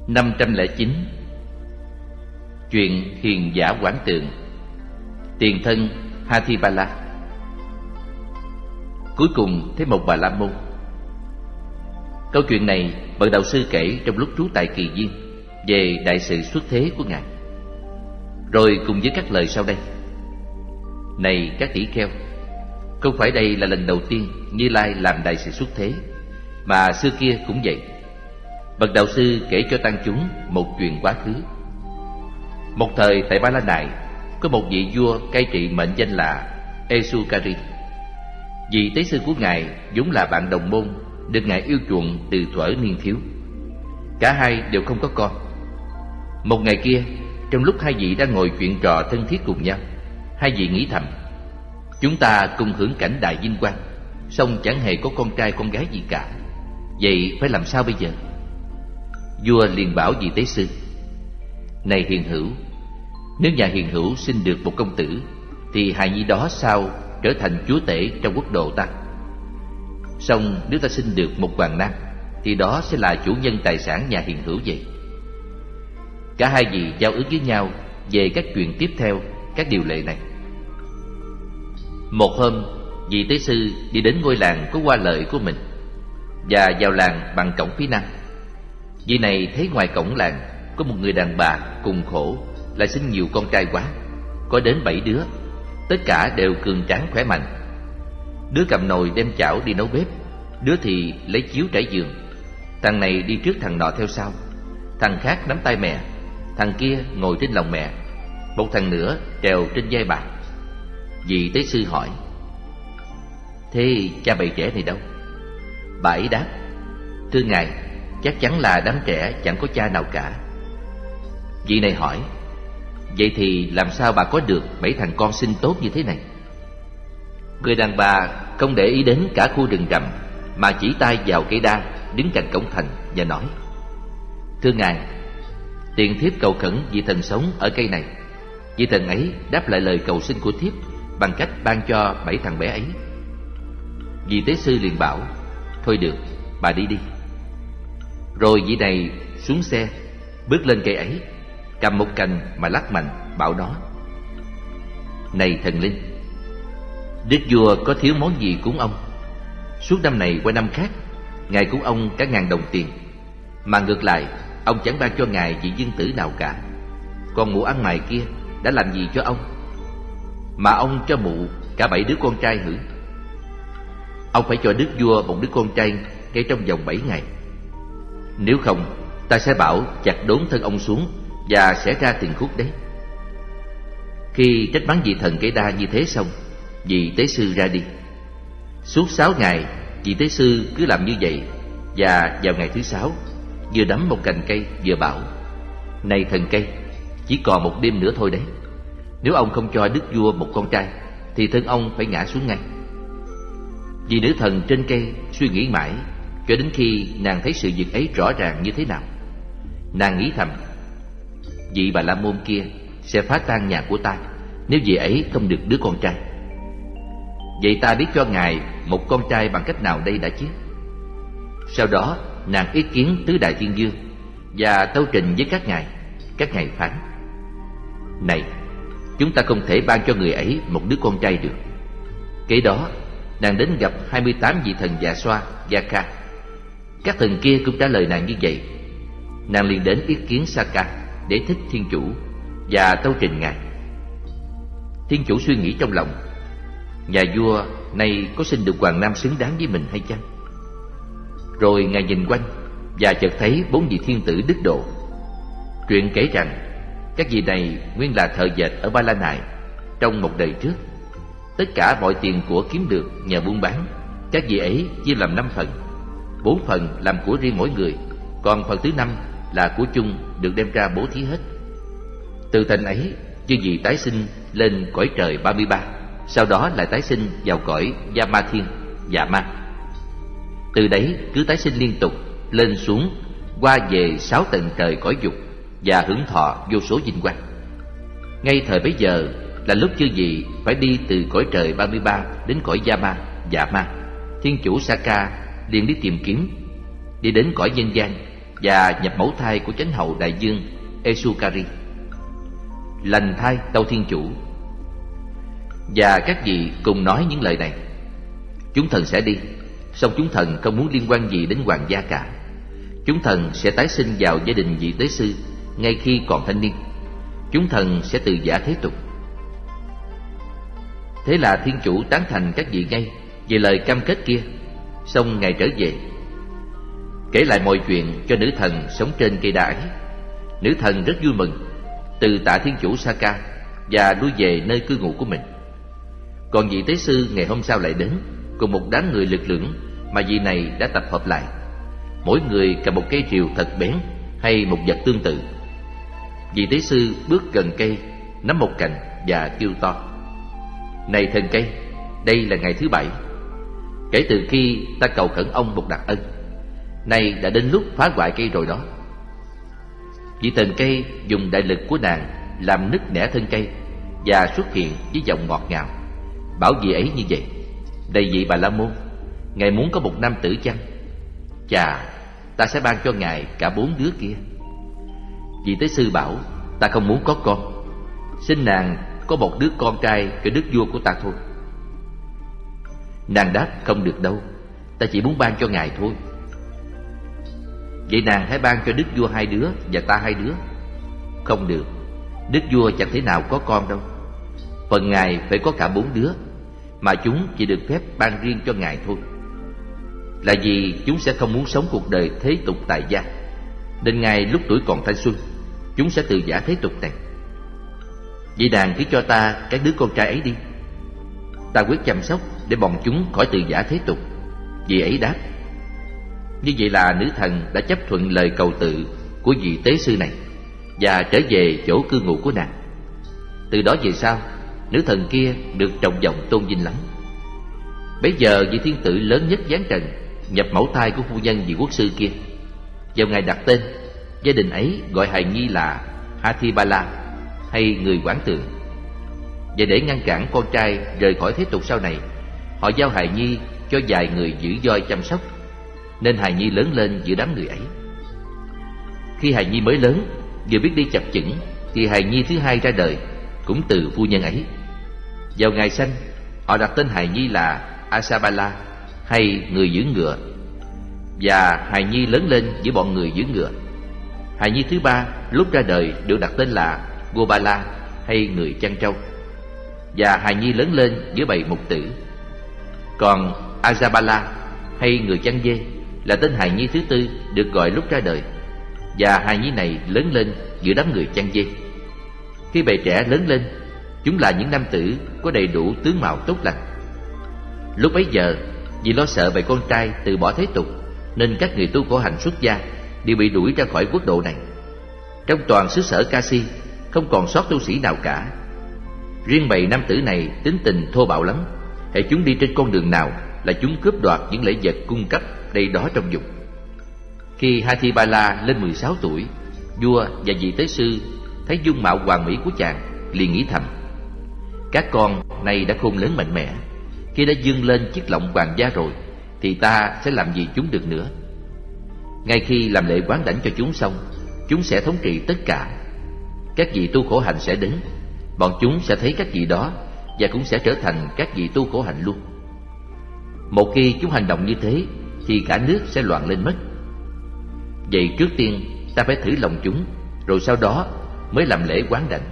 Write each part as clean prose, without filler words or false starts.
509. Chuyện hiền giả Quảng Tượng. Tiền thân Hathibala. Cuối cùng thấy một Bà La Môn. Câu chuyện này bậc đạo sư kể trong lúc trú tại Kỳ Viên về đại sự xuất thế của ngài, rồi cùng với các lời sau đây. Này các tỷ kheo, không phải đây là lần đầu tiên Như Lai làm đại sự xuất thế, mà xưa kia cũng vậy. Bậc đạo sư kể cho tăng chúng một chuyện quá khứ. Một thời tại Ba La Nại có một vị vua cai trị mệnh danh là Esukari. Vị tế sư của ngài vốn là bạn đồng môn, được ngài yêu chuộng từ thuở niên thiếu. Cả hai đều không có con. Một ngày kia, trong lúc hai vị đang ngồi chuyện trò thân thiết cùng nhau, hai vị nghĩ thầm: chúng ta cùng hưởng cảnh đại vinh quang, song chẳng hề có con trai con gái gì cả. Vậy phải làm sao bây giờ? Vua liền bảo vị tế sư: này hiền hữu, nếu nhà hiền hữu sinh được một công tử, thì hài nhi đó sao trở thành chúa tể trong quốc độ ta? Song nếu ta sinh được một hoàng nam, thì đó sẽ là chủ nhân tài sản nhà hiền hữu vậy. Cả hai vị giao ước với nhau về các chuyện tiếp theo, các điều lệ này. Một hôm, vị tế sư đi đến ngôi làng có hoa lợi của mình và vào làng bằng cổng phía nam. Vị này thấy ngoài cổng làng có một người đàn bà cùng khổ, lại sinh nhiều con trai quá, có đến 7 đứa, tất cả đều cường tráng khỏe mạnh. Đứa cầm nồi đem chảo đi nấu bếp, đứa thì lấy chiếu trải giường. Thằng này đi trước thằng nọ theo sau, thằng khác nắm tay mẹ, thằng kia ngồi trên lòng mẹ, một thằng nữa trèo trên vai bà. Vị tế sư hỏi: thế cha bầy trẻ này đâu? Bà ấy đáp: thưa ngài, chắc chắn là đám trẻ chẳng có cha nào cả. Vị này hỏi: vậy thì làm sao bà có được 7 thằng con sinh tốt như thế này? Người đàn bà không để ý đến cả khu rừng rậm, mà chỉ tay vào cây đa đứng cạnh cổng thành và nói: thưa ngài, tiền thiếp cầu khẩn vị thần sống ở cây này. Vị thần ấy đáp lại lời cầu xin của thiếp bằng cách ban cho 7 thằng bé ấy. Vị tế sư liền bảo: thôi được, bà đi đi. Rồi vị này xuống xe, bước lên cây ấy, cầm một cành mà lắc mạnh, bảo nó: này thần linh, đức vua có thiếu món gì cúng ông? Suốt năm này qua năm khác, ngài cúng ông cả 1000 đồng tiền, mà ngược lại ông chẳng ban cho ngài vị dương tử nào cả. Còn mụ ăn mày kia đã làm gì cho ông, mà ông cho mụ cả 7 đứa con trai hử? Ông phải cho đức vua một đứa con trai ngay trong vòng 7 ngày. Nếu không, ta sẽ bảo chặt đốn thân ông xuống và sẽ ra tiền khúc đấy. Khi trách mắng vị thần cây đa như thế xong, vị tế sư ra đi. Suốt 6 ngày, vị tế sư cứ làm như vậy. Và vào ngày thứ 6, vừa đắm một cành cây vừa bảo: này thần cây, chỉ còn một đêm nữa thôi đấy. Nếu ông không cho đức vua một con trai, thì thân ông phải ngã xuống ngay. Vị nữ thần trên cây suy nghĩ mãi, cho đến khi nàng thấy sự việc ấy rõ ràng như thế nào. Nàng nghĩ thầm: vị Bà La Môn kia sẽ phá tan nhà của ta nếu vị ấy không được đứa con trai. Vậy ta biết cho ngài một con trai bằng cách nào đây đã chứ? Sau đó nàng ý kiến tứ đại thiên vương và tâu trình với các ngài. Các ngài phán: này, chúng ta không thể ban cho người ấy một đứa con trai được. Kế đó nàng đến gặp 28 vị thần Dạ Xoa, Gia Ca. Các thần kia cũng trả lời nàng như vậy. Nàng liền đến ý kiến Saka để thích thiên chủ và tâu trình ngài. Thiên chủ suy nghĩ trong lòng: nhà vua nay có sinh được hoàng nam xứng đáng với mình hay chăng? Rồi ngài nhìn quanh và chợt thấy 4 vị thiên tử đức độ. Truyện kể rằng các vị này nguyên là thợ dệt ở Ba La Nại trong một đời trước. Tất cả mọi tiền của kiếm được nhờ buôn bán, các vị ấy chia làm 5 phần. 4 phần làm của riêng mỗi người, còn phần thứ 5 là của chung, được đem ra bố thí hết. Từ thành ấy, chư vị tái sinh lên cõi trời 33, sau đó lại tái sinh vào cõi Yama Thiên, Dạ Ma. Từ đấy cứ tái sinh liên tục lên xuống, qua về 6 tầng trời cõi dục và hưởng thọ vô số vinh quang. Ngay thời bấy giờ là lúc chư vị phải đi từ cõi trời 33 đến cõi Yama, Dạ Ma. Thiên chủ Saka liền đi tìm kiếm, đi đến cõi nhân gian và nhập mẫu thai của chánh hậu đại dương Esukari. Lành thai tâu thiên chủ. Và các vị cùng nói những lời này: chúng thần sẽ đi, song chúng thần không muốn liên quan gì đến hoàng gia cả. Chúng thần sẽ tái sinh vào gia đình vị tế sư ngay khi còn thanh niên. Chúng thần sẽ từ giả thế tục. Thế là thiên chủ tán thành các vị ngay về lời cam kết kia. Xong Ngài trở về, kể lại mọi chuyện cho nữ thần sống trên cây đa ấy. Nữ thần rất vui mừng, từ tạ thiên chủ Saka và lui về nơi cư ngụ của mình. Còn vị tế sư ngày hôm sau lại đến, cùng một đám người lực lưỡng mà vị này đã tập hợp lại. Mỗi người cầm một cây rìu thật bén hay một vật tương tự. Vị tế sư bước gần cây, nắm một cành và kêu to: này thần cây, đây là ngày thứ 7. Kể từ khi ta cầu khẩn ông một đặc ân, nay đã đến lúc phá hoại cây rồi đó. Vị thần cây dùng đại lực của nàng làm nứt nẻ thân cây và xuất hiện với giọng ngọt ngào, bảo vị ấy như vậy: này vị Bà La Môn, ngài muốn có một nam tử chăng? Chà, ta sẽ ban cho ngài cả 4 đứa kia. Vị tế sư bảo: ta không muốn có con, xin nàng có một đứa con trai cho đức vua của ta thôi. Nàng đáp: không được đâu, ta chỉ muốn ban cho ngài thôi. Vậy nàng hãy ban cho đức vua 2 đứa và ta 2 đứa. Không được, đức vua chẳng thể nào có con đâu. Phần ngài phải có cả 4 đứa, mà chúng chỉ được phép ban riêng cho ngài thôi. Là vì chúng sẽ không muốn sống cuộc đời thế tục tại gia, nên ngay lúc tuổi còn thanh xuân, chúng sẽ từ giả thế tục này. Vậy nàng cứ cho ta các đứa con trai ấy đi, ta quyết chăm sóc để bọn chúng khỏi từ giả thế tục. Vị ấy đáp. Như vậy là nữ thần đã chấp thuận lời cầu tự của vị tế sư này và trở về chỗ cư ngụ của nàng. Từ đó về sau, nữ thần kia được trọng vọng tôn vinh lắm. Bấy giờ vị thiên tử lớn nhất giáng trần nhập mẫu thai của phu nhân vị quốc sư kia. Vào ngày đặt tên, gia đình ấy gọi hài nhi là Hathibala, hay người quản tượng. Và để ngăn cản con trai rời khỏi thế tục sau này, họ giao hài nhi cho vài người giữ voi chăm sóc, nên hài nhi lớn lên giữa đám người ấy. Khi hài nhi mới lớn, vừa biết đi chập chững, thì hài nhi thứ 2 ra đời, cũng từ phu nhân ấy. Vào ngày sanh, họ đặt tên hài nhi là Asabala, hay người giữ ngựa. Và hài nhi lớn lên giữa bọn người giữ ngựa. Hài nhi thứ 3 lúc ra đời được đặt tên là Gobala, hay người chăn trâu. Và hài nhi lớn lên giữa bầy mục tử. Còn Azabala, hay người chăn dê, là tên hài nhi thứ 4 được gọi lúc ra đời. Và hài nhi này lớn lên giữa đám người chăn dê. Khi bầy trẻ lớn lên, chúng là những nam tử có đầy đủ tướng mạo tốt lành. Lúc bấy giờ, vì lo sợ bầy con trai từ bỏ thế tục, nên các người tu khổ hạnh xuất gia đều bị đuổi ra khỏi quốc độ này. Trong toàn xứ sở Kasi, không còn sót tu sĩ nào cả. Riêng bầy nam tử này tính tình thô bạo lắm. Hễ chúng đi trên con đường nào là chúng cướp đoạt những lễ vật cung cấp đây đó trong vùng. Khi Hathibala lên 16 tuổi, vua và vị tế sư thấy dung mạo hoàn mỹ của chàng, liền nghĩ thầm: các con này đã khôn lớn mạnh mẽ, khi đã dâng lên chiếc lọng hoàng gia rồi, thì ta sẽ làm gì chúng được nữa. Ngay khi làm lễ quán đảnh cho chúng xong, chúng sẽ thống trị tất cả. Các vị tu khổ hạnh sẽ đến, bọn chúng sẽ thấy các vị đó và cũng sẽ trở thành các vị tu khổ hạnh luôn. Một khi chúng hành động như thế, thì cả nước sẽ loạn lên mất. Vậy trước tiên ta phải thử lòng chúng, rồi sau đó mới làm lễ quán đảnh.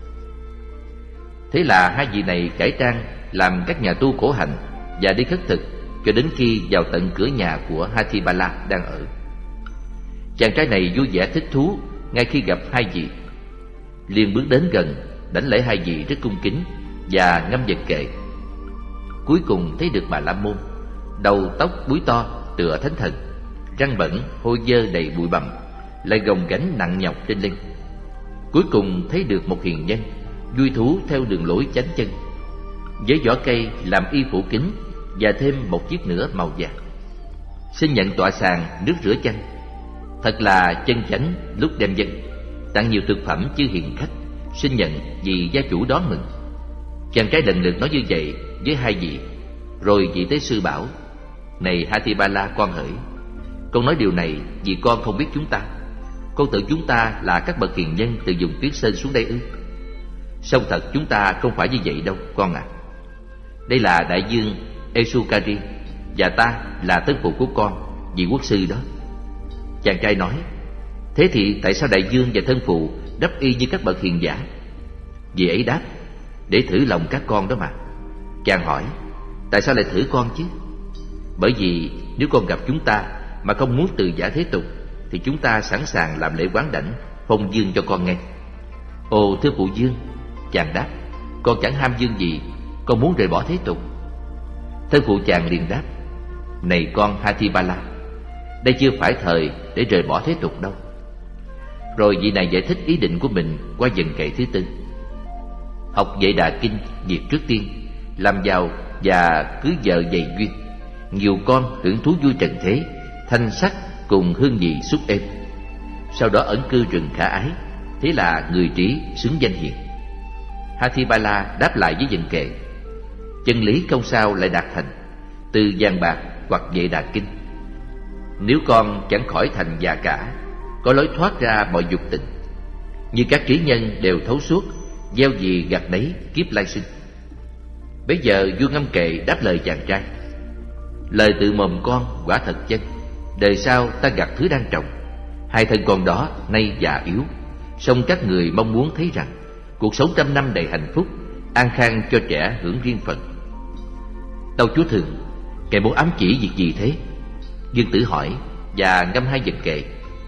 Thế là 2 vị này cải trang làm các nhà tu khổ hạnh và đi khất thực cho đến khi vào tận cửa nhà của Hathibala đang ở. Chàng trai này vui vẻ thích thú ngay khi gặp 2 vị, liền bước đến gần đảnh lễ 2 vị rất cung kính và ngâm vật kệ. Cuối cùng thấy được Bà La Môn, đầu tóc búi to tựa thánh thần, răng bẩn hôi dơ đầy bụi bặm, lại gồng gánh nặng nhọc trên lưng. Cuối cùng thấy được một hiền nhân vui thú theo đường lối chánh chân, với vỏ cây làm y phủ kính và thêm một chiếc nữa màu vàng. Xin nhận tọa sàng nước rửa chân. Thật là chân chánh lúc đem dân, tặng nhiều thực phẩm chư hiền khách, xin nhận vì gia chủ đón mừng. Chàng trai lần lượt nói như vậy với 2 vị. Rồi vị tế sư bảo: này Hathibala con hỡi, Con nói điều này vì con không biết chúng ta. Con tưởng chúng ta là các bậc hiền nhân từ vùng Tuyết Sơn xuống đây ư? Song thật chúng ta không phải như vậy đâu con ạ. Đây là đại dương Esukari, và ta là thân phụ của con, vị quốc sư đó. Chàng trai nói: thế thì tại sao đại dương và thân phụ đắp y như các bậc hiền giả? Vị ấy đáp: để thử lòng các con đó mà. Chàng hỏi: tại sao lại thử con chứ? Bởi vì nếu con gặp chúng ta mà không muốn từ giả thế tục, thì chúng ta sẵn sàng làm lễ quán đảnh, phong dương cho con ngay. Ồ thưa phụ dương, chàng đáp, con chẳng ham dương gì, con muốn rời bỏ thế tục. Thân phụ chàng liền đáp: này con Hatibala, đây chưa phải thời để rời bỏ thế tục đâu. Rồi vị này giải thích ý định của mình qua dần kệ thứ tư. Học Vệ Đà Kinh việc trước tiên, làm giàu và cưới vợ dày duyên, nhiều con hưởng thú vui trần thế, thanh sắc cùng hương vị xúc êm. Sau đó ẩn cư rừng khả ái, thế là người trí xứng danh hiền. Hatibala đáp lại với dần kệ: chân lý không sao lại đạt thành, từ vàng bạc hoặc Vệ Đà Kinh. Nếu con chẳng khỏi thành già cả, có lối thoát ra mọi dục tình. Như các trí nhân đều thấu suốt, gieo gì gặt nấy kiếp lai sinh. Bấy giờ vua Ngâm Kệ đáp lời chàng trai: lời từ mồm con quả thật chân. Đời sau ta gặt thứ đang trồng. Hai thân con đó nay già yếu, song các người mong muốn thấy rằng cuộc sống trăm năm đầy hạnh phúc, an khang cho trẻ hưởng riêng phần. Tâu chúa Thượng, kẻ muốn ám chỉ việc gì thế? Dương Tử hỏi và ngâm hai dần kệ: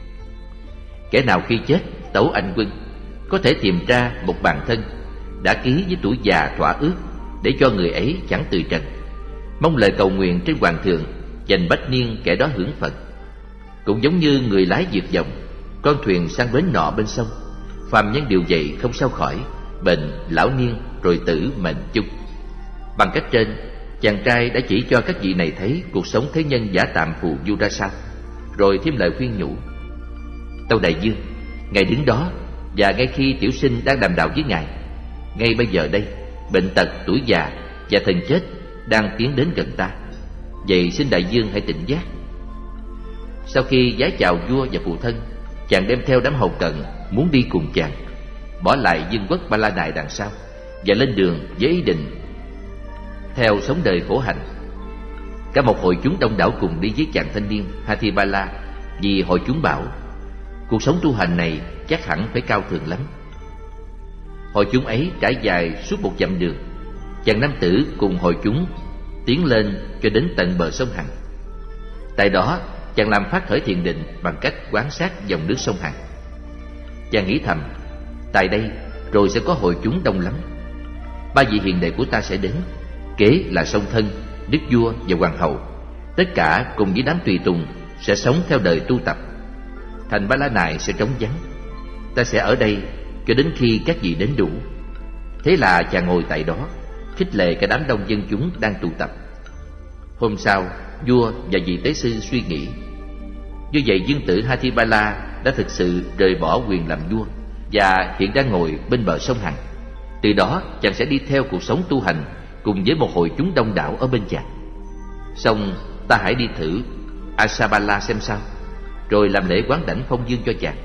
kẻ nào khi chết tấu anh quân, có thể tìm ra một bàn thân đã ký với tuổi già thỏa ước, để cho người ấy chẳng từ trần, mong lời cầu nguyện trên hoàng thượng, dành bách niên kẻ đó hưởng phận. Cũng giống như người lái vượt dòng con thuyền sang bến nọ bên sông, phàm nhân điều vậy không sao khỏi, bệnh lão niên rồi tử mệnh chung. Bằng cách trên, chàng trai đã chỉ cho các vị này thấy cuộc sống thế nhân giả tạm phù du ra sao, rồi thêm lời khuyên nhủ: tâu đại dương, ngài đứng đó, và ngay khi tiểu sinh đang đàm đạo với ngài, ngay bây giờ đây bệnh tật, tuổi già và thần chết đang tiến đến gần ta. Vậy xin đại dương hãy tỉnh giác. Sau khi vái chào vua và phụ thân, chàng đem theo đám hầu cận muốn đi cùng chàng, bỏ lại vương quốc Ba La Nại đằng sau, và lên đường với ý định theo sống đời khổ hạnh. Cả một hội chúng đông đảo cùng đi với chàng thanh niên Hatibala, vì hội chúng bảo cuộc sống tu hành này chắc hẳn phải cao thượng lắm. Hội chúng ấy trải dài suốt một dặm đường. Chàng nam tử cùng hội chúng tiến lên cho đến tận bờ sông Hằng. Tại đó chàng làm phát khởi thiền định bằng cách quan sát dòng nước sông Hằng. Chàng nghĩ thầm: tại đây rồi sẽ có hội chúng đông lắm. Ba vị hiền đệ của ta sẽ đến, kế là song thân, đức vua và hoàng hậu. Tất cả cùng với đám tùy tùng sẽ sống theo đời tu tập. Thành Ba La Nại sẽ trống vắng. Ta sẽ ở đây cho đến khi các vị đến đủ. Thế là chàng ngồi tại đó, khích lệ cả đám đông dân chúng đang tụ tập. Hôm sau, vua và vị tế sư suy nghĩ. Như vậy dương tử Hatibala đã thực sự rời bỏ quyền làm vua, và hiện đang ngồi bên bờ sông Hằng. Từ đó chàng sẽ đi theo cuộc sống tu hành cùng với một hội chúng đông đảo ở bên chàng. Xong ta hãy đi thử Asabala xem sao, rồi làm lễ quán đảnh phong dương cho chàng.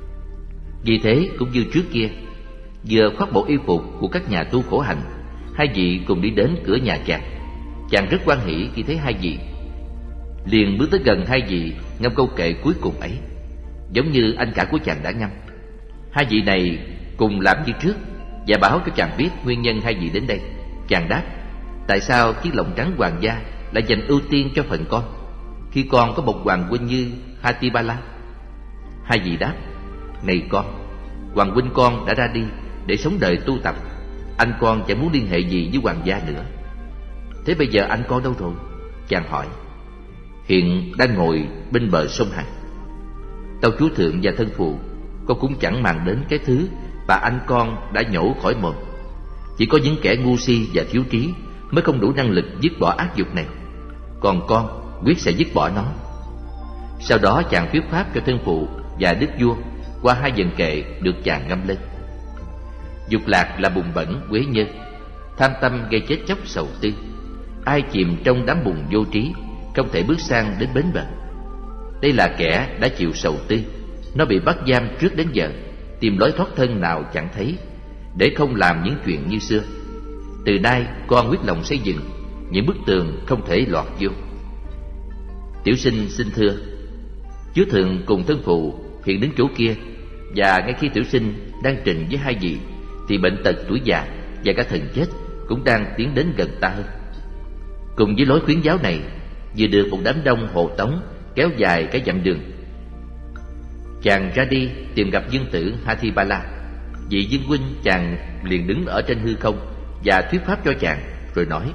Vì thế cũng như trước kia, vừa khoác bộ y phục của các nhà tu khổ hạnh, hai vị cùng đi đến cửa nhà chàng. Chàng rất hoan hỉ khi thấy hai vị, liền bước tới gần hai vị, ngâm câu kệ cuối cùng ấy, giống như anh cả của chàng đã ngâm. Hai vị này cùng làm như trước và báo cho chàng biết nguyên nhân hai vị đến đây. Chàng đáp: tại sao chiếc lọng trắng hoàng gia lại dành ưu tiên cho phận con, khi con có một hoàng huynh như Hatibala? Hai vị đáp: này con, hoàng huynh con đã ra đi để sống đời tu tập, anh con chẳng muốn liên hệ gì với hoàng gia nữa. Thế bây giờ anh con đâu rồi? Chàng hỏi. Hiện đang ngồi bên bờ sông Hằng. Tâu chúa thượng và thân phụ, con cũng chẳng màng đến cái thứ mà anh con đã nhổ khỏi mồm. Chỉ có những kẻ ngu si và thiếu trí mới không đủ năng lực dứt bỏ ác dục này. Còn con quyết sẽ dứt bỏ nó. Sau đó chàng thuyết pháp cho thân phụ và đức vua qua hai dần kệ được chàng ngâm lên. Dục lạc là bùn bẩn quế nhơ, tham tâm gây chết chóc sầu tư. Ai chìm trong đám bùn vô trí, không thể bước sang đến bến bờ. Đây là kẻ đã chịu sầu tư. Nó bị bắt giam trước đến giờ, tìm lối thoát thân nào chẳng thấy, để không làm những chuyện như xưa. Từ nay con quyết lòng xây dựng những bức tường không thể lọt vô. Tiểu sinh xin thưa, Chúa Thượng cùng thân phụ hiện đến chỗ kia, và ngay khi tiểu sinh đang trình với hai vị, thì bệnh tật, tuổi già và cả thần chết cũng đang tiến đến gần ta hơn. Cùng với lối khuyến giáo này, vừa được một đám đông hộ tống kéo dài cái dặm đường. Chàng ra đi tìm gặp dương tử Hatibala. Vị dương huynh chàng liền đứng ở trên hư không và thuyết pháp cho chàng, rồi nói: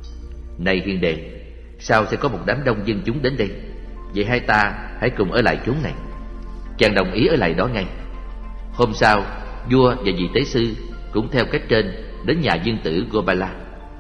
Này hiền đệ, sao sẽ có một đám đông dân chúng đến đây? Vậy hai ta hãy cùng ở lại chốn này. Chàng đồng ý ở lại đó ngay. Hôm sau, vua và vị tế sư cũng theo cách trên đến nhà dương tử Gopala.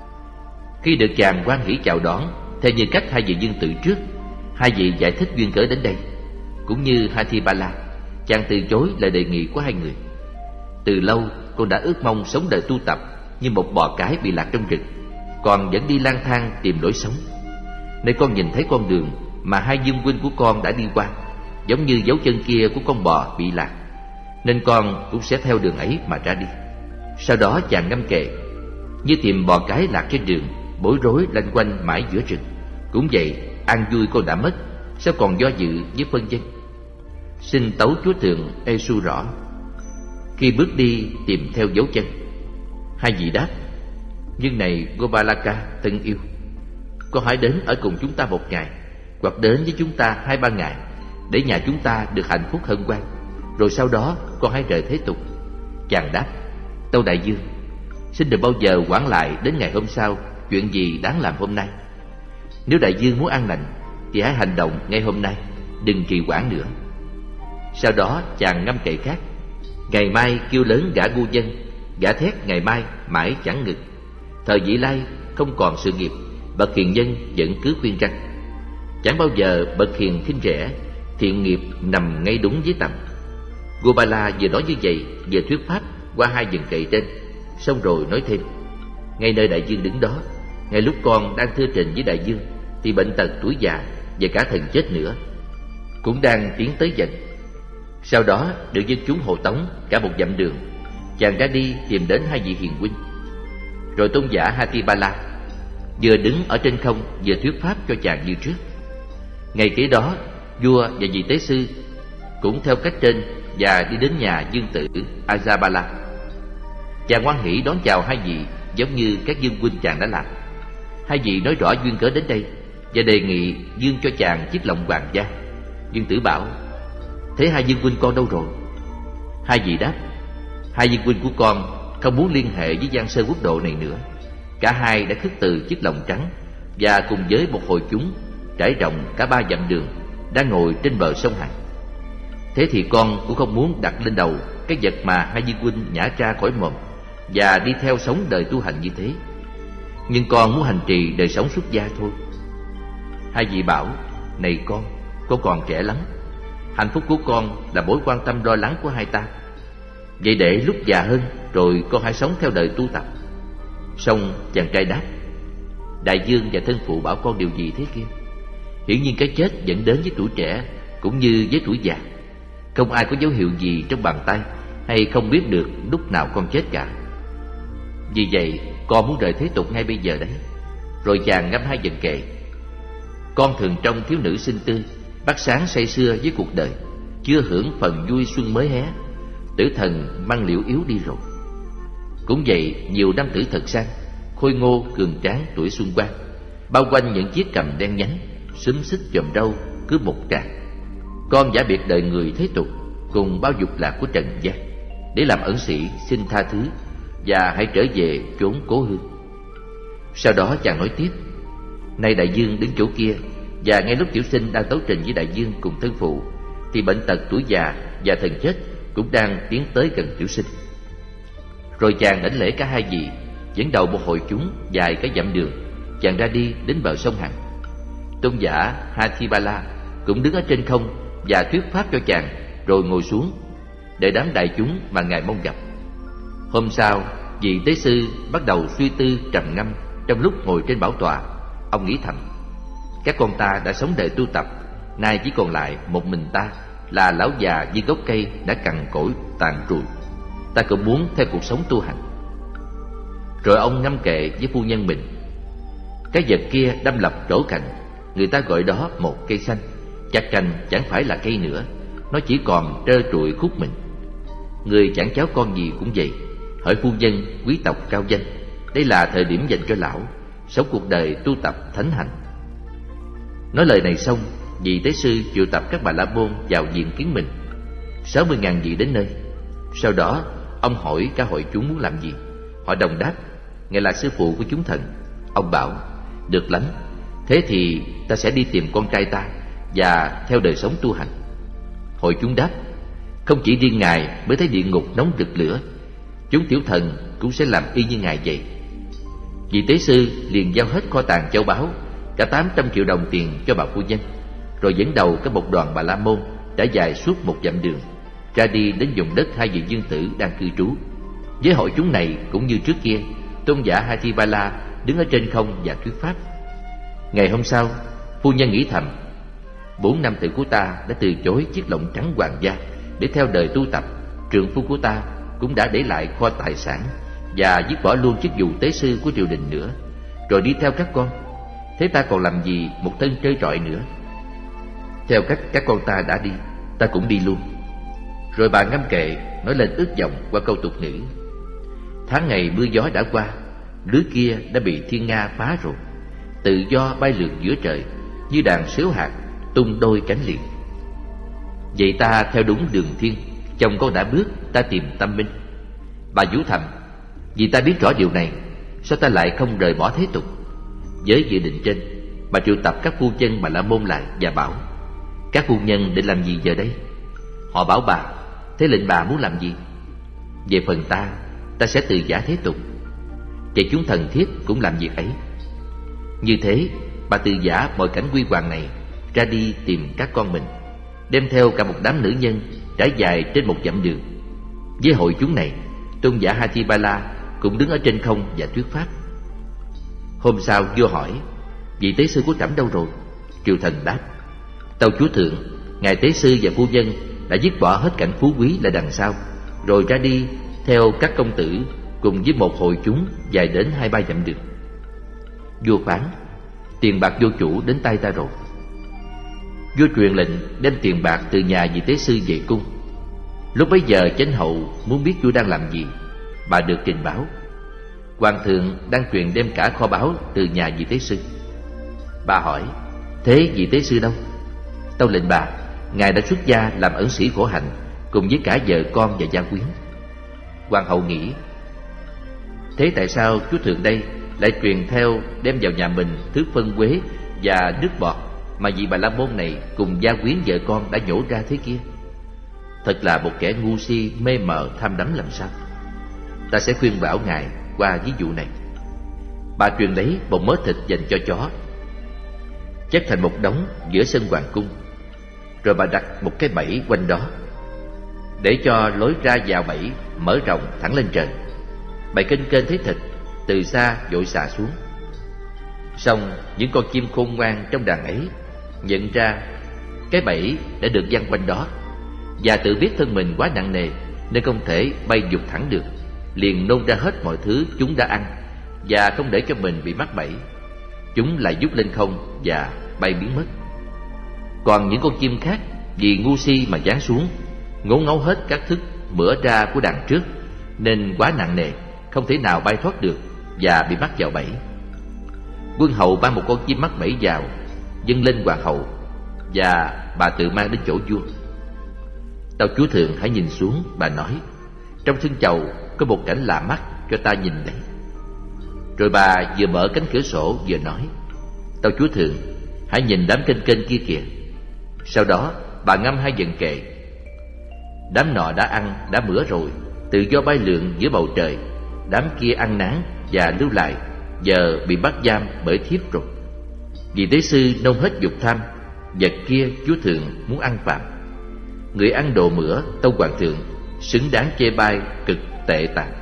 Khi được chàng hoan hỉ chào đón theo như cách hai vị dương tử trước, hai vị giải thích duyên cớ đến đây. Cũng như Hatibala, chàng từ chối lời đề nghị của hai người. Từ lâu con đã ước mong sống đời tu tập như một bò cái bị lạc trong rừng, còn vẫn đi lang thang tìm lối sống. Nay con nhìn thấy con đường mà hai dương huynh của con đã đi qua, giống như dấu chân kia của con bò bị lạc, nên con cũng sẽ theo đường ấy mà ra đi. Sau đó chàng ngâm kệ: Như tìm bò cái lạc trên đường, bối rối lanh quanh mãi giữa rừng. Cũng vậy, an vui con đã mất, sao còn do dự với phân vân? Xin tấu Chúa Thượng Esu rõ. Khi bước đi tìm theo dấu chân. Hai vị đáp: Nhưng này Gopalaka thân yêu, con hãy đến ở cùng chúng ta một ngày, hoặc đến với chúng ta 2-3 ngày, để nhà chúng ta được hạnh phúc hân hoan. Rồi sau đó con hãy rời thế tục. Chàng đáp: Tâu đại dương, xin đừng bao giờ hoãn lại đến ngày hôm sau chuyện gì đáng làm hôm nay. Nếu đại dương muốn an lành thì hãy hành động ngay hôm nay, đừng trì hoãn nữa. Sau đó chàng ngâm kệ khác: Ngày mai kêu lớn gã ngu dân, gã thét ngày mai mãi chẳng ngừng. Thời vị lai không còn sự nghiệp, bậc hiền nhân vẫn cứ khuyên răn. Chẳng bao giờ bậc hiền khinh rẻ, thiện nghiệp nằm ngay đúng dưới tầm. Gopala vừa nói như vậy, vừa thuyết pháp qua hai vần kệ trên, xong rồi nói thêm: Ngay nơi đại dương đứng đó, ngay lúc con đang thưa trình với đại dương, thì bệnh tật, tuổi già và cả thần chết nữa cũng đang tiến tới dần. Sau đó được dân chúng hộ tống cả một dặm đường, chàng ra đi tìm đến hai vị hiền huynh. Rồi tôn giả Hatibala vừa đứng ở trên không vừa thuyết pháp cho chàng như trước. Ngày kế đó, vua và vị tế sư cũng theo cách trên và đi đến nhà dương tử Ajabala. Chàng hoan hỉ đón chào hai vị giống như các dương huynh chàng đã làm. Hai vị nói rõ duyên cớ đến đây và đề nghị dương cho chàng chiếc lọng hoàng gia. Dương tử bảo: Thế hai dương huynh con đâu rồi? Hai vị đáp: Hai dương huynh của con không muốn liên hệ với Giang Sơn quốc độ này nữa. Cả hai đã khước từ chiếc lọng trắng, và cùng với một hội chúng trải rộng cả 3 dặm đường đang ngồi trên bờ sông Hằng. Thế thì con cũng không muốn đặt lên đầu cái vật mà hai dương huynh nhả ra khỏi mồm và đi theo sống đời tu hành như thế. Nhưng con muốn hành trì đời sống xuất gia thôi. Hai vị bảo: Này con còn trẻ lắm. Hạnh phúc của con là mối quan tâm lo lắng của hai ta. Vậy để lúc già hơn rồi con hãy sống theo đời tu tập. Xong chàng trai đáp: Đại dương và thân phụ bảo con điều gì thế kia? Hiển nhiên cái chết dẫn đến với tuổi trẻ cũng như với tuổi già. Không ai có dấu hiệu gì trong bàn tay, hay không biết được lúc nào con chết cả. Vì vậy con muốn rời thế tục ngay bây giờ đấy. Rồi chàng ngâm hai vần kệ: Con thường trông thiếu nữ xinh tươi, bắt sáng say sưa với cuộc đời, chưa hưởng phần vui xuân mới hé. Tử thần mang liễu yếu đi rồi. Cũng vậy, nhiều nam tử thật sang, khôi ngô cường tráng tuổi xuân quang, bao quanh những chiếc cằm đen nhánh, xúm xít chòm râu cứ một tràng. Con giả biệt đời người thế tục cùng bao dục lạc của trần gian, để làm ẩn sĩ xin tha thứ và hãy trở về chốn cố hương. Sau đó chàng nói tiếp: Nay đại dương đứng chỗ kia, và ngay lúc tiểu sinh đang tấu trình với đại dương cùng thân phụ, thì bệnh tật, tuổi già và thần chết cũng đang tiến tới gần tiểu sinh. Rồi chàng đảnh lễ cả hai vị, dẫn đầu một hội chúng dài cái dặm đường. Chàng ra đi đến bờ sông Hằng. Tôn giả Hatibala cũng đứng ở trên không và thuyết pháp cho chàng, rồi ngồi xuống để đám đại chúng mà ngài mong gặp. Hôm sau, vị tế sư bắt đầu suy tư trầm ngâm. Trong lúc ngồi trên bảo tọa, ông nghĩ thầm: Các con ta đã sống đời tu tập, nay chỉ còn lại một mình ta, là lão già như gốc cây đã cằn cỗi tàn trụi. Ta cũng muốn theo cuộc sống tu hành. Rồi ông ngâm kệ với phu nhân mình: cái vật kia đâm lập trổ cành, người ta gọi đó một cây xanh. Chặt cành chẳng phải là cây nữa, nó chỉ còn trơ trụi khúc mình. Người chẳng cháu con gì cũng vậy, hỏi phu nhân quý tộc cao danh, đây là thời điểm dành cho lão sống cuộc đời tu tập thánh hành. Nói lời này xong, vị tế sư triệu tập các bà la môn vào diện kiến mình. 60.000 vị đến nơi. Sau đó ông hỏi cả hội chúng muốn làm gì. Họ đồng đáp: ngài là sư phụ của chúng thần. Ông bảo: được lắm, thế thì ta sẽ đi tìm con trai ta và theo đời sống tu hành. Hội chúng đáp: không chỉ riêng ngài mới thấy địa ngục nóng rực lửa, chúng tiểu thần cũng sẽ làm y như ngài vậy. Vị tế sư liền giao hết kho tàng châu báu, cả 800 triệu đồng tiền cho bà phu nhân, rồi dẫn đầu cả một đoàn bà la môn đã dài suốt 1 dặm đường, ra đi đến vùng đất hai vị dương tử đang cư trú. Với hội chúng này cũng như trước kia, tôn giả Hatipala đứng ở trên không và thuyết pháp. Ngày hôm sau, phu nhân nghĩ thầm: 4 nam tử của ta đã từ chối chiếc lọng trắng hoàng gia để theo đời tu tập, trượng phu của ta cũng đã để lại kho tài sản và dứt bỏ luôn chức vụ tế sư của triều đình nữa, rồi đi theo các con. Thế ta còn làm gì một thân trơ trọi nữa? Theo cách các con ta đã đi, ta cũng đi luôn. Rồi bà ngâm kệ nói lên ước vọng qua câu tục ngữ: tháng ngày mưa gió đã qua, lưới kia đã bị thiên nga phá rồi, tự do bay lượn giữa trời, như đàn sếu hạt tung đôi cánh liền. Vậy ta theo đúng đường thiên, chồng con đã bước, ta tìm tâm minh. Bà vũ thầm: vì ta biết rõ điều này, sao ta lại không rời bỏ thế tục? Với dự định trên, bà triệu tập các phu nhân Bà La Môn lại và bảo: các phu nhân định làm gì giờ đây? Họ bảo bà: thế lệnh bà muốn làm gì? Về phần ta sẽ từ giả thế tục. Vậy chúng thần thiết cũng làm việc ấy. Như thế, bà từ giả mọi cảnh huy hoàng này, ra đi tìm các con mình, đem theo cả một đám nữ nhân trải dài trên 1 dặm đường. Với hội chúng này, tôn giả Hatipala cũng đứng ở trên không và thuyết pháp. Hôm sau vua hỏi: vị tế sư của trẫm đâu rồi? Triều thần đáp: tâu chúa thượng, ngài tế sư và phu nhân đã dứt bỏ hết cảnh phú quý là đằng sau, rồi ra đi theo các công tử cùng với một hội chúng dài đến 2-3 dặm đường. Vua phán: tiền bạc vô chủ đến tay ta rồi. Vua truyền lệnh đem tiền bạc từ nhà vị tế sư về cung. Lúc bấy giờ chánh hậu muốn biết vua đang làm gì. Bà được trình báo: hoàng thượng đang truyền đem cả kho báu từ nhà vị tế sư. Bà hỏi: thế vị tế sư đâu? Tâu lệnh bà: ngài đã xuất gia làm ẩn sĩ khổ hạnh, cùng với cả vợ con và gia quyến. Hoàng hậu nghĩ: thế tại sao chúa thượng đây lại truyền theo đem vào nhà mình thứ phân quế và nước bọt mà vị Bà La Môn này cùng gia quyến vợ con đã nhổ ra thế kia? Thật là một kẻ ngu si mê mờ tham đắm làm sao. Ta sẽ khuyên bảo ngài qua ví dụ này. Bà truyền lấy một mớ thịt dành cho chó, chất thành một đống giữa sân hoàng cung. Rồi bà đặt một cái bẫy quanh đó, để cho lối ra vào bẫy mở rộng thẳng lên trời. Bầy kênh kênh thấy thịt, từ xa vội xà xuống. Xong những con chim khôn ngoan trong đàn ấy nhận ra cái bẫy đã được giăng quanh đó, và tự biết thân mình quá nặng nề nên không thể bay vụt thẳng được, liền nôn ra hết mọi thứ chúng đã ăn, và không để cho mình bị mắc bẫy. Chúng lại vút lên không và bay biến mất. Còn những con chim khác vì ngu si mà giáng xuống, ngố ngấu hết các thức bữa ra của đàn trước, nên quá nặng nề, không thể nào bay thoát được và bị mắc vào bẫy. Quân hậu ban một con chim mắc bẫy vào, dâng lên hoàng hậu, và bà tự mang đến chỗ vua. Tâu chúa thượng hãy nhìn xuống, bà nói, trong sân chầu có một cảnh lạ mắt cho ta nhìn đấy. Rồi bà vừa mở cánh cửa sổ vừa nói, tâu chúa thượng, hãy nhìn đám kênh kênh kia kìa. Sau đó bà ngâm hai vần kệ. Đám nọ đã ăn, đã mửa rồi, tự do bay lượn giữa bầu trời. Đám kia ăn nán và lưu lại, giờ bị bắt giam bởi thiếp rồi. Vì tế sư nôn hết dục tham, vật kia chúa thượng muốn ăn phạm. Người ăn đồ mửa, tâu hoàng thượng, xứng đáng chê bai, cực tệ tàn.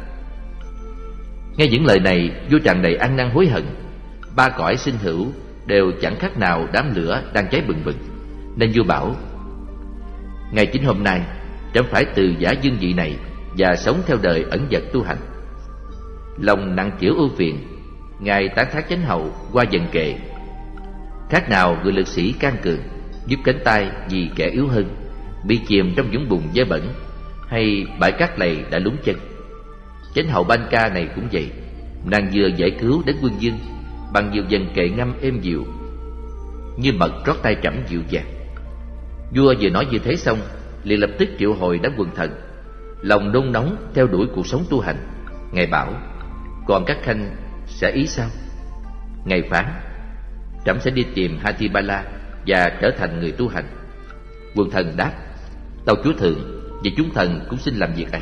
Nghe những lời này, vua tràn đầy ăn năn hối hận. Ba cõi sinh hữu đều chẳng khác nào đám lửa đang cháy bừng bừng, Nên vua bảo: ngày chính hôm nay trẫm phải từ giả dương vị này và sống theo đời ẩn dật tu hành. Lòng nặng chịu ưu phiền, ngài tán thán chánh hậu qua dần kệ: khác nào người lực sĩ can cường giúp cánh tay vì kẻ yếu hơn, bị chìm trong vũng bùn dơ bẩn, hay bãi cát lầy đã lún chân. Chánh hậu Ban Ca này cũng vậy, nàng vừa giải cứu đến quân dương bằng nhiều dần kệ ngâm êm dịu, như mật trót tay trẫm dịu dàng. Vua vừa nói như thế xong, liền lập tức triệu hồi đám quần thần, lòng nôn nóng theo đuổi cuộc sống tu hành. Ngài bảo: còn các khanh sẽ ý sao? Ngài phán: trẫm sẽ đi tìm Hatibala và trở thành người tu hành. Quần thần đáp: tâu chúa thượng, và chúng thần cũng xin làm việc ấy.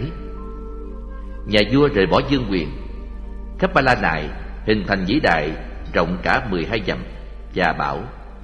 Nhà vua rời bỏ vương quyền, khắp Ba La Nại hình thành vĩ đại rộng cả 12 dặm, và bảo: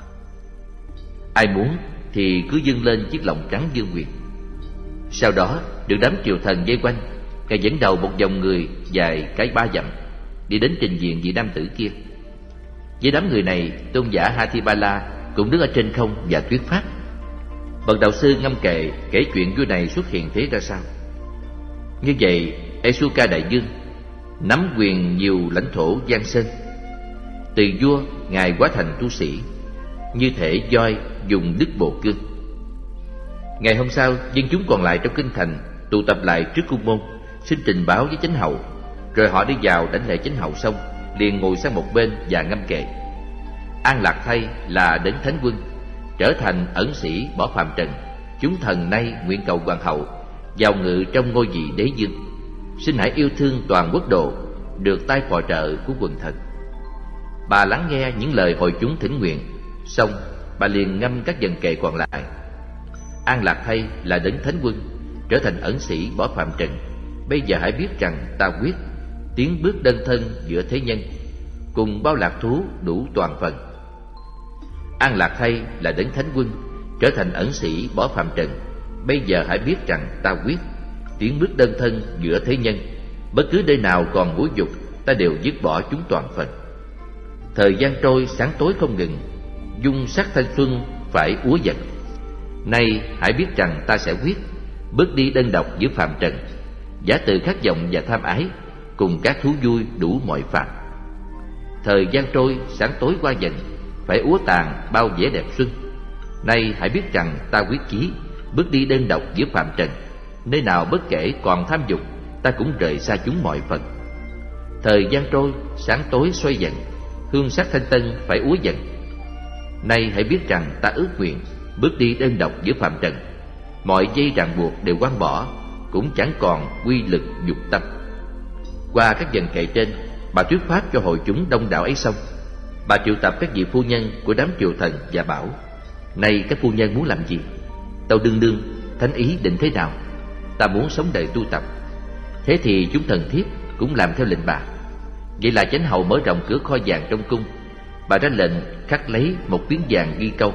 ai muốn thì cứ dâng lên chiếc lọng trắng vương quyền. Sau đó được đám triều thần vây quanh, ngài dẫn đầu một dòng người dài cái 3 dặm đi đến trình diện vị nam tử kia. Với đám người này, tôn giả Hatibala cũng đứng ở trên không và thuyết pháp. Bậc đạo sư ngâm kệ kể chuyện vua này xuất hiện thế ra sao. Như vậy, Esuka đại vương nắm quyền nhiều lãnh thổ Giang Sơn. Từ vua, ngài hóa thành tu sĩ, như thể voi dùng đứt bộ cương. Ngày hôm sau, dân chúng còn lại trong kinh thành tụ tập lại trước cung môn, xin trình báo với chánh hậu. Rồi họ đi vào đảnh lễ chánh hậu xong, liền ngồi sang một bên và ngâm kệ: an lạc thay là đấng thánh quân, trở thành ẩn sĩ bỏ phàm trần. Chúng thần nay nguyện cầu hoàng hậu vào ngự trong ngôi vị đế dương. Xin hãy yêu thương toàn quốc độ, được tay phò trợ của quần thần. Bà lắng nghe những lời hội chúng thỉnh nguyện, xong bà liền ngâm các dần kệ còn lại: an lạc thay là đấng thánh quân, trở thành ẩn sĩ bỏ phàm trần. Bây giờ hãy biết rằng ta quyết tiến bước đơn thân giữa thế nhân, cùng bao lạc thú đủ toàn phần. An lạc thay là đấng thánh quân, trở thành ẩn sĩ bỏ phàm trần. Bây giờ hãy biết rằng ta quyết tiến bước đơn thân giữa thế nhân, bất cứ nơi nào còn ngũ dục, ta đều dứt bỏ chúng toàn phần. Thời gian trôi sáng tối không ngừng, dung sắc thanh xuân phải úa dần. Nay hãy biết rằng ta sẽ quyết bước đi đơn độc giữa phàm trần, giả từ khát vọng và tham ái, cùng các thú vui đủ mọi phàm. Thời gian trôi sáng tối qua dần, phải úa tàn bao vẻ đẹp xuân. Nay hãy biết rằng ta quyết chí bước đi đơn độc giữa phàm trần, nơi nào bất kể còn tham dục, ta cũng rời xa chúng mọi phần. Thời gian trôi sáng tối xoay dần, hương sắc thanh tân phải úa dần. Nay hãy biết rằng ta ước nguyện bước đi đơn độc giữa phàm trần, mọi dây ràng buộc đều quăng bỏ, cũng chẳng còn quy lực dục tâm. Qua các dần kệ trên, bà thuyết pháp cho hội chúng đông đảo ấy xong, bà triệu tập các vị phu nhân của đám triều thần và bảo: nay các phu nhân muốn làm gì? Tâu đương đương, thánh ý định thế nào? Ta muốn sống đời tu tập. Thế thì chúng thần thiếp cũng làm theo lệnh bà. Vậy là chánh hậu mở rộng cửa kho vàng trong cung. Bà ra lệnh khắc lấy một phiến vàng ghi câu: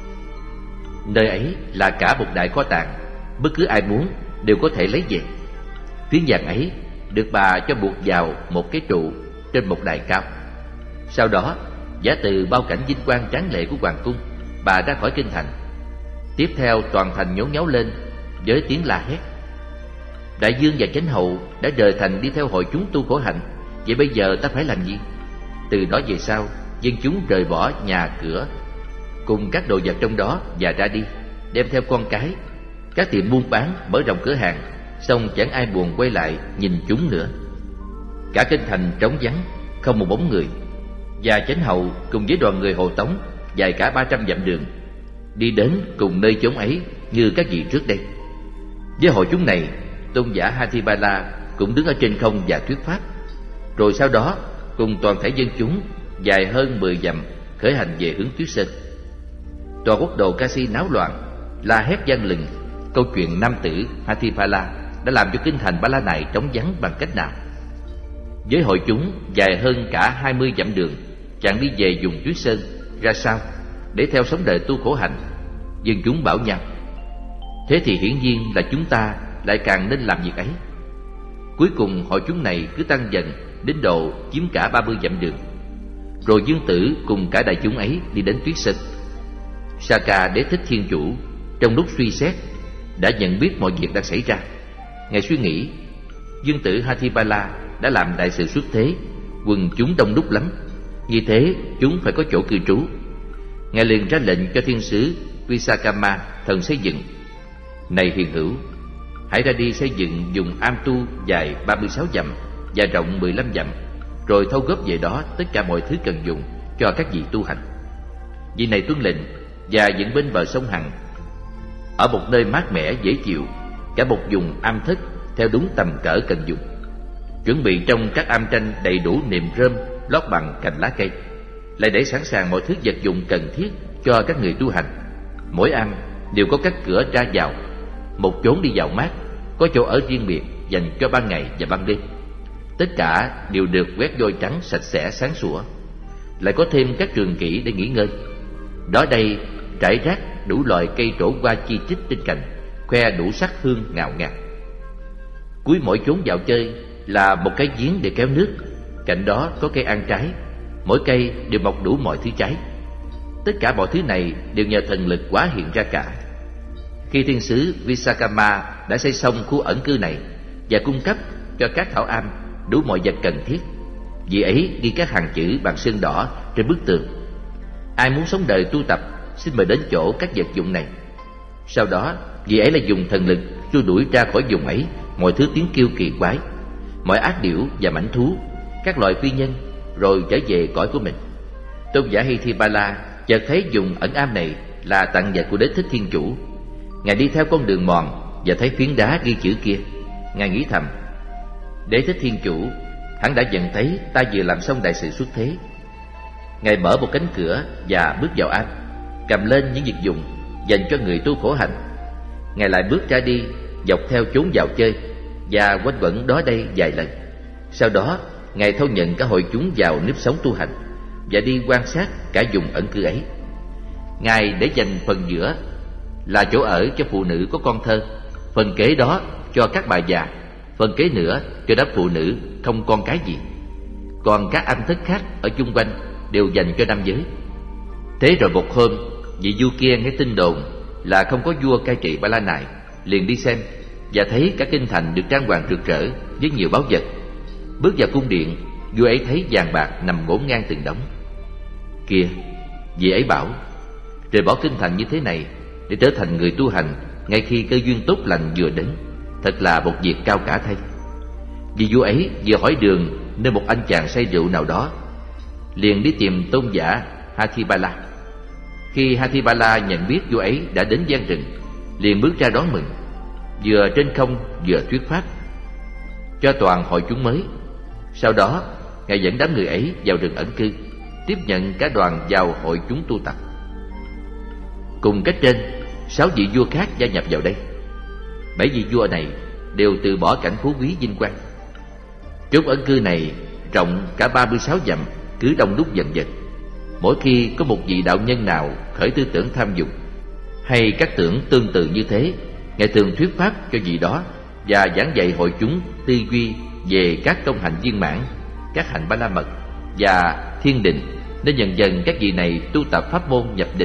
nơi ấy là cả một đại kho tàng, bất cứ ai muốn đều có thể lấy về. Phiến vàng ấy được bà cho buộc vào một cái trụ trên một đài cao. Sau đó, giả từ bao cảnh vinh quang tráng lệ của hoàng cung, bà ra khỏi kinh thành. Tiếp theo toàn thành nhốn nháo lên với tiếng la hét. Đại vương và chánh hậu đã rời thành đi theo hội chúng tu khổ hạnh. Vậy bây giờ ta phải làm gì? Từ đó về sau, dân chúng rời bỏ nhà cửa cùng các đồ vật trong đó và ra đi, đem theo con cái. Các tiệm buôn bán mở rộng cửa hàng, xong chẳng ai buồn quay lại nhìn chúng nữa. Cả kinh thành trống vắng, không một bóng người. Và chánh hậu cùng với đoàn người hộ tống dài cả 300 dặm đường đi đến cùng nơi chốn ấy như các vị trước đây. Với hội chúng này, tôn giả Hatibala cũng đứng ở trên không và thuyết pháp. Rồi sau đó cùng toàn thể dân chúng dài hơn 10 dặm khởi hành về hướng Tuyết Sơn. Toàn quốc độ Kasi náo loạn, la hét vang lừng. Câu chuyện nam tử Hatibala đã làm cho kinh thành Ba La Nại trống vắng bằng cách nào? Với hội chúng dài hơn cả 20 dặm đường, chàng đi về vùng Tuyết Sơn ra sao để theo sống đời tu khổ hạnh? Dân chúng bảo nhau: thế thì hiển nhiên là chúng ta lại càng nên làm việc ấy. Cuối cùng hội chúng này cứ tăng dần đến độ chiếm cả 30 dặm đường. Rồi Dương Tử cùng cả đại chúng ấy đi đến Tuyết Sơn. Saka Đế Thích Thiên Chủ trong lúc suy xét đã nhận biết mọi việc đang xảy ra. Ngài suy nghĩ, dương tử Hatibala đã làm đại sự xuất thế, quần chúng đông đúc lắm, vì thế chúng phải có chỗ cư trú. Ngài liền ra lệnh cho thiên sứ Visakama, thần xây dựng: này hiền hữu, hãy ra đi xây dựng vùng am tu dài 36 dặm và rộng 15 dặm, rồi thâu góp về đó tất cả mọi thứ cần dùng cho các vị tu hành. Vị này tuân lệnh và dựng bên bờ sông Hằng, ở một nơi mát mẻ dễ chịu, cả một vùng am thất theo đúng tầm cỡ cần dùng. Chuẩn bị trong các am tranh đầy đủ nệm rơm lót bằng cành lá cây, lại để sẵn sàng mọi thứ vật dụng cần thiết cho các người tu hành. Mỗi am đều có các cửa ra vào, một chốn đi vào mát, có chỗ ở riêng biệt dành cho ban ngày và ban đêm. Tất cả đều được quét vôi trắng sạch sẽ sáng sủa, lại có thêm các trường kỷ để nghỉ ngơi. Đó đây trải rác đủ loại cây trổ hoa chi chít trên cành, khoe đủ sắc hương ngào ngạt. Cuối mỗi chốn vào chơi là một cái giếng để kéo nước, cạnh đó có cây ăn trái, mỗi cây đều mọc đủ mọi thứ trái. Tất cả mọi thứ này đều nhờ thần lực hóa hiện ra cả. Khi thiên sứ Visakama đã xây xong khu ẩn cư này và cung cấp cho các thảo am đủ mọi vật cần thiết, vị ấy ghi các hàng chữ bằng sơn đỏ trên bức tường: ai muốn sống đời tu tập xin mời đến chỗ các vật dụng này. Sau đó vị ấy lại dùng thần lực xua đuổi ra khỏi vùng ấy mọi thứ tiếng kêu kỳ quái, mọi ác điểu và mãnh thú, các loài phi nhân, rồi trở về cõi của mình. Tôn giả Hatibala chợt thấy vùng ẩn am này là tặng vật của Đế Thích Thiên Chủ. Ngài đi theo con đường mòn và thấy phiến đá ghi chữ kia. Ngài nghĩ thầm: Đế Thích Thiên Chủ hắn đã nhận thấy ta vừa làm xong đại sự xuất thế. Ngài mở một cánh cửa và bước vào am, cầm lên những vật dụng dành cho người tu khổ hạnh. Ngài lại bước ra đi dọc theo chốn vào chơi và quanh quẩn đó đây vài lần. Sau đó Ngài thâu nhận cả hội chúng vào nếp sống tu hành và đi quan sát cả vùng ẩn cư ấy. Ngài để dành phần giữa là chỗ ở cho phụ nữ có con thơ, phần kế đó cho các bà già, phần kế nữa cho đám phụ nữ không con cái gì. Còn các am thất khác ở chung quanh đều dành cho nam giới. Thế rồi một hôm, vị vua kia nghe tin đồn là không có vua cai trị Ba La Nại, liền đi xem và thấy cả kinh thành được trang hoàng rực rỡ với nhiều báu vật. Bước vào cung điện, vua ấy thấy vàng bạc nằm ngổn ngang từng đống. Kìa, vị ấy bảo, rời bỏ kinh thành như thế này để trở thành người tu hành ngay khi cơ duyên tốt lành vừa đến, thật là một việc cao cả thay. Vị vua ấy vừa hỏi đường nơi một anh chàng say rượu nào đó, liền đi tìm tôn giả Hatibala. Khi Hatibala nhận biết vua ấy đã đến gian rừng, liền bước ra đón mừng, vừa trên không vừa thuyết pháp cho toàn hội chúng mới. Sau đó Ngài dẫn đám người ấy vào rừng ẩn cư, tiếp nhận cả đoàn vào hội chúng tu tập. Cùng cách trên, 6 vị vua khác gia nhập vào đây. 7 vị vua này đều từ bỏ cảnh phú quý vinh quang. Chốn ẩn cư này rộng cả 36 dặm, cứ đông đúc dần dần. Mỗi khi có một vị đạo nhân nào khởi tư tưởng tham dục hay các tưởng tương tự như thế, Ngài thường thuyết pháp cho vị đó và giảng dạy hội chúng tư duy về các công hạnh viên mãn, các hạnh Ba La Mật và thiên định, nên dần dần các vị này tu tập pháp môn nhập định.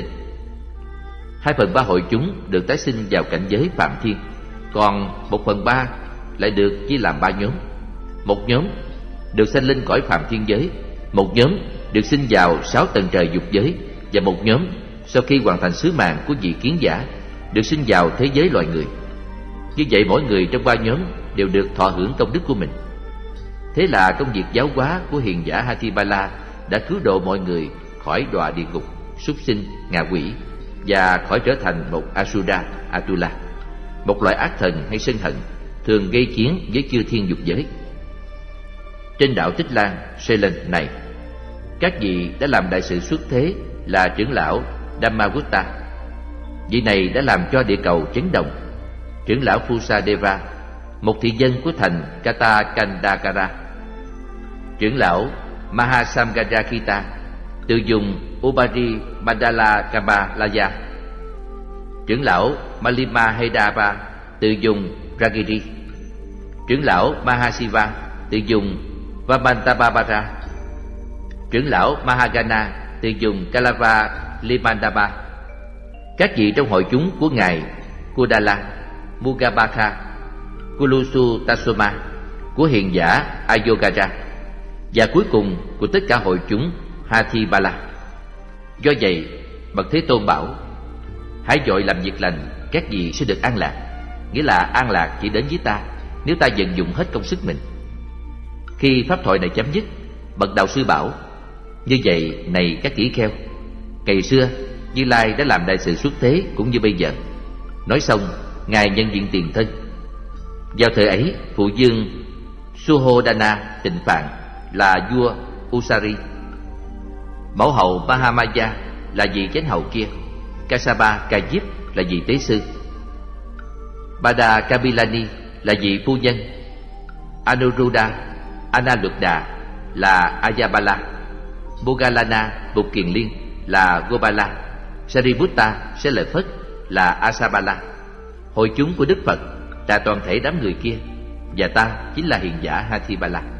2/3 hội chúng được tái sinh vào cảnh giới phạm thiên, còn 1/3 lại được chia làm 3 nhóm. Một nhóm được sanh lên cõi phạm thiên giới, một nhóm được sinh vào 6 tầng trời dục giới, và một nhóm sau khi hoàn thành sứ mạng của vị kiến giả được sinh vào thế giới loài người. Như vậy mỗi người trong 3 nhóm đều được thọ hưởng công đức của mình. Thế là công việc giáo hóa của hiền giả Hatibala đã cứu độ mọi người khỏi đọa địa ngục, súc sinh, ngạ quỷ, và khỏi trở thành một Asura, Atula, một loại ác thần hay sân hận thường gây chiến với chư thiên dục giới. Trên đảo Tích Lan, Ceylon này, các vị đã làm đại sự xuất thế là trưởng lão Dhammagutta. Vị này đã làm cho địa cầu chấn động. Trưởng lão Fusadeva, một thị dân của thành Katakandakara. Trưởng lão Mahasamgajakita từ vùng Ubari Mandala Kamalaya. Trưởng lão Malima Hedava từ vùng Ragiri. Trưởng lão Mahasiva từ vùng Vamantabhabara. Trưởng lão Mahagana từ vùng Kalava Limandaba. Các vị trong hội chúng của ngài Kudala, Mugabakha, Kulusu Tasoma, của hiền giả Ayogara, và cuối cùng của tất cả hội chúng Hathibala. Do vậy, bậc Thế Tôn bảo: hãy vội làm việc lành, các vị sẽ được an lạc. Nghĩa là an lạc chỉ đến với ta nếu ta vận dụng hết công sức mình. Khi pháp thoại này chấm dứt, bậc đạo sư bảo: như vậy này các tỷ kheo, ngày xưa Như Lai đã làm đại sự xuất thế cũng như bây giờ. Nói xong, ngài nhân diện tiền thân. Vào thời ấy, phụ vương Suhodana Tịnh Phạn là vua Usari, mẫu hậu Mahamaya là vị chánh hậu kia, Kasapa Kajip là vị tế sư, Bada Kabilani là vị phu nhân, Anuruddha Analuddha là Ayabala, Mogalana Bục Kiền Liên là Gopala, Sariputta Xá Lợi Phất là Asabala. Hội chúng của Đức Phật là toàn thể đám người kia, và ta chính là hiền giả Hathibala.